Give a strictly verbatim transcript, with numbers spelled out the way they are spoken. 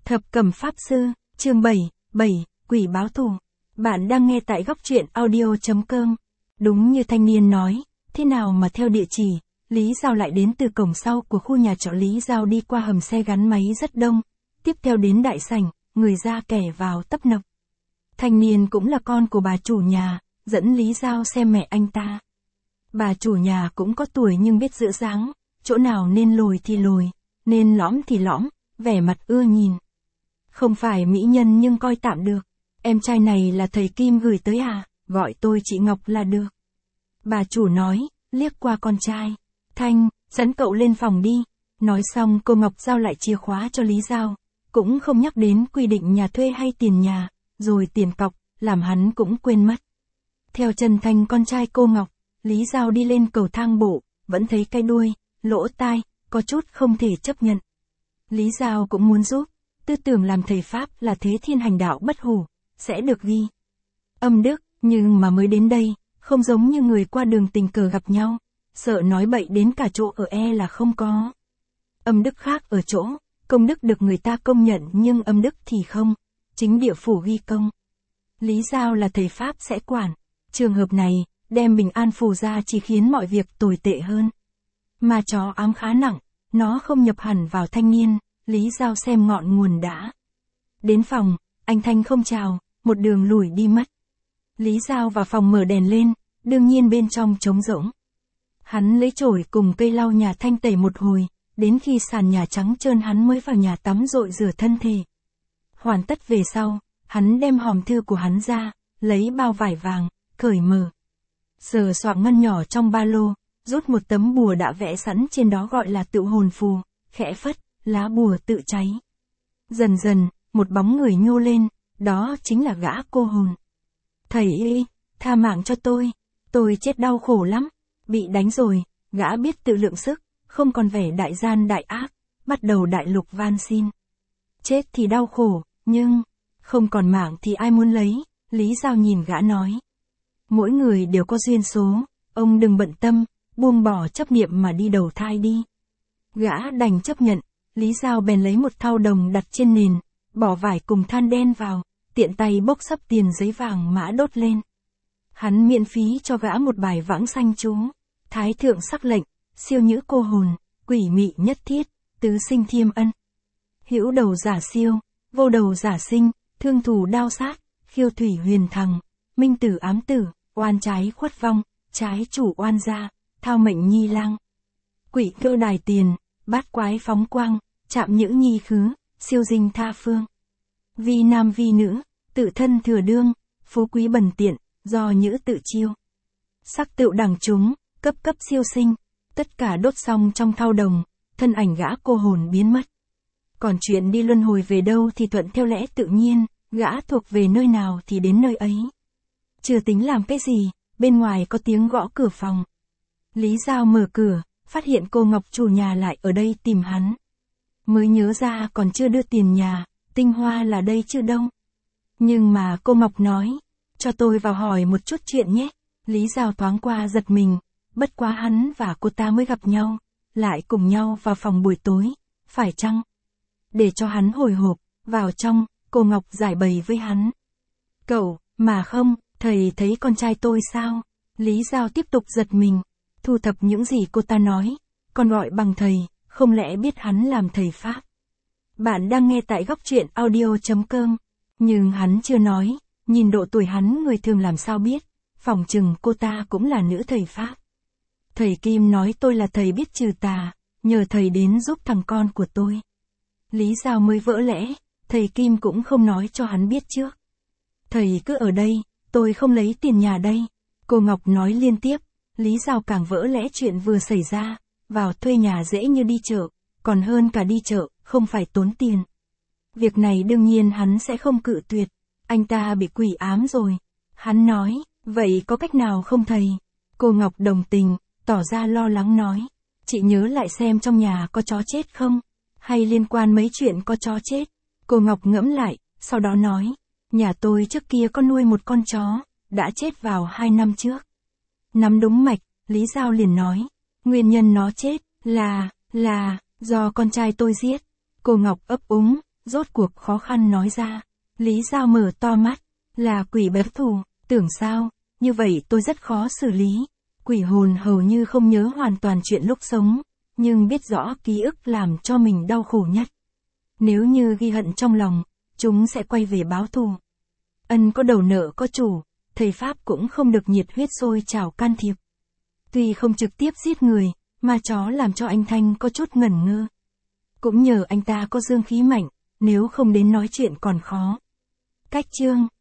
Thập Cầm Pháp Sư, chương bảy, bảy, Quỷ báo thù. Bạn đang nghe tại góc truyện audio chấm com. Đúng như thanh niên nói, thế nào mà theo địa chỉ, Lý Giao lại đến từ cổng sau của khu nhà trọ. Lý Giao đi qua hầm xe gắn máy rất đông, tiếp theo đến đại sảnh, người ra kẻ vào tấp nập. Thanh niên cũng là con của bà chủ nhà, dẫn Lý Giao xem mẹ anh ta. Bà chủ nhà cũng có tuổi nhưng biết giữ dáng, chỗ nào nên lồi thì lồi, nên lõm thì lõm, vẻ mặt ưa nhìn. Không phải mỹ nhân nhưng coi tạm được. Em trai này là thầy Kim gửi tới à, gọi tôi chị Ngọc là được. Bà chủ nói, liếc qua con trai. Thanh, dẫn cậu lên phòng đi. Nói xong cô Ngọc giao lại chìa khóa cho Lý Giao. Cũng không nhắc đến quy định nhà thuê hay tiền nhà, rồi tiền cọc, làm hắn cũng quên mất. Theo chân Thanh con trai cô Ngọc, Lý Giao đi lên cầu thang bộ, vẫn thấy cái đuôi, lỗ tai, có chút không thể chấp nhận. Lý Giao cũng muốn giúp, tư tưởng làm thầy Pháp là thế thiên hành đạo bất hủ, sẽ được ghi âm đức, nhưng mà mới đến đây, không giống như người qua đường tình cờ gặp nhau, sợ nói bậy đến cả chỗ ở e là không có. Âm đức khác ở chỗ, công đức được người ta công nhận nhưng âm đức thì không, chính địa phủ ghi công. Lý Giao là thầy Pháp sẽ quản, trường hợp này, đem bình an phù ra chỉ khiến mọi việc tồi tệ hơn. Mà chó ám khá nặng, nó không nhập hẳn vào thanh niên, Lý Giao xem ngọn nguồn đã. Đến phòng, anh Thanh không chào, một đường lùi đi mất. Lý Giao vào phòng mở đèn lên, đương nhiên bên trong trống rỗng. Hắn lấy chổi cùng cây lau nhà Thanh tẩy một hồi, đến khi sàn nhà trắng trơn hắn mới vào nhà tắm rội rửa thân thể. Hoàn tất về sau, hắn đem hòm thư của hắn ra, lấy bao vải vàng, cởi mở. Sờ soạng ngăn nhỏ trong ba lô, rút một tấm bùa đã vẽ sẵn trên đó gọi là tựu hồn phù, khẽ phất, lá bùa tự cháy. Dần dần, một bóng người nhô lên, đó chính là gã cô hồn. Thầy ơi, tha mạng cho tôi, tôi chết đau khổ lắm, bị đánh rồi, gã biết tự lượng sức, không còn vẻ đại gian đại ác, bắt đầu đại lục van xin. Chết thì đau khổ, nhưng, không còn mạng thì ai muốn lấy, Lý Giao nhìn gã nói. Mỗi người đều có duyên số, ông đừng bận tâm, buông bỏ chấp niệm mà đi đầu thai đi. Gã đành chấp nhận, Lý Giao bèn lấy một thau đồng đặt trên nền, bỏ vải cùng than đen vào, tiện tay bốc xấp tiền giấy vàng mã đốt lên. Hắn miễn phí cho gã một bài vãng sanh chú, thái thượng sắc lệnh, siêu nhữ cô hồn, quỷ mị nhất thiết, tứ sinh thiêm ân. Hữu đầu giả siêu, vô đầu giả sinh, thương thù đao sát, khiêu thủy huyền thằng, minh tử ám tử, oan trái khuất vong, trái chủ oan gia, thao mệnh nhi lang. Quỷ cơ đài tiền, bát quái phóng quang, chạm nhữ nhi khứ, siêu dinh tha phương. Vi nam vi nữ, tự thân thừa đương, phú quý bần tiện, do nhữ tự chiêu. Sắc tựu đẳng chúng, cấp cấp siêu sinh, tất cả đốt xong trong thau đồng, thân ảnh gã cô hồn biến mất. Còn chuyện đi luân hồi về đâu thì thuận theo lẽ tự nhiên, gã thuộc về nơi nào thì đến nơi ấy. Chưa tính làm cái gì, bên ngoài có tiếng gõ cửa phòng. Lý Giao mở cửa, phát hiện cô Ngọc chủ nhà lại ở đây tìm hắn. Mới nhớ ra còn chưa đưa tiền nhà, tinh hoa là đây chưa đâu. Nhưng mà cô Ngọc nói, cho tôi vào hỏi một chút chuyện nhé. Lý Giao thoáng qua giật mình, bất quá hắn và cô ta mới gặp nhau, lại cùng nhau vào phòng buổi tối, phải chăng? Để cho hắn hồi hộp, vào trong, cô Ngọc giải bày với hắn. Cậu, mà không, thầy thấy con trai tôi sao? Lý Giao tiếp tục giật mình, thu thập những gì cô ta nói, còn gọi bằng thầy, không lẽ biết hắn làm thầy Pháp. Bạn đang nghe tại góc truyện audio chấm com, nhưng hắn chưa nói, nhìn độ tuổi hắn người thường làm sao biết, phỏng chừng cô ta cũng là nữ thầy Pháp. Thầy Kim nói tôi là thầy biết trừ tà, nhờ thầy đến giúp thằng con của tôi. Lý Giao mới vỡ lẽ, thầy Kim cũng không nói cho hắn biết trước. Thầy cứ ở đây, tôi không lấy tiền nhà đây. Cô Ngọc nói liên tiếp, Lý Giao càng vỡ lẽ chuyện vừa xảy ra, vào thuê nhà dễ như đi chợ, còn hơn cả đi chợ, không phải tốn tiền. Việc này đương nhiên hắn sẽ không cự tuyệt, anh ta bị quỷ ám rồi. Hắn nói, vậy có cách nào không thầy? Cô Ngọc đồng tình, tỏ ra lo lắng nói, chị nhớ lại xem trong nhà có chó chết không? Hay liên quan mấy chuyện có chó chết? Cô Ngọc ngẫm lại, sau đó nói, nhà tôi trước kia có nuôi một con chó, đã chết vào hai năm trước. Nắm đúng mạch, Lý Giao liền nói, nguyên nhân nó chết, là, là, do con trai tôi giết. Cô Ngọc ấp úng, Rốt cuộc khó khăn nói ra. Lý Giao mở to mắt. Là quỷ báo thù, tưởng sao, như vậy tôi rất khó xử lý. Quỷ hồn hầu như không nhớ hoàn toàn chuyện lúc sống, nhưng biết rõ ký ức làm cho mình đau khổ nhất. Nếu như ghi hận trong lòng, chúng sẽ quay về báo thù. Ân có đầu nợ có chủ, thầy Pháp cũng không được nhiệt huyết sôi trào can thiệp. Tuy không trực tiếp giết người, mà chó làm cho anh Thanh có chút ngẩn ngơ. Cũng nhờ anh ta có dương khí mạnh, nếu không đến nói chuyện còn khó. Cách chương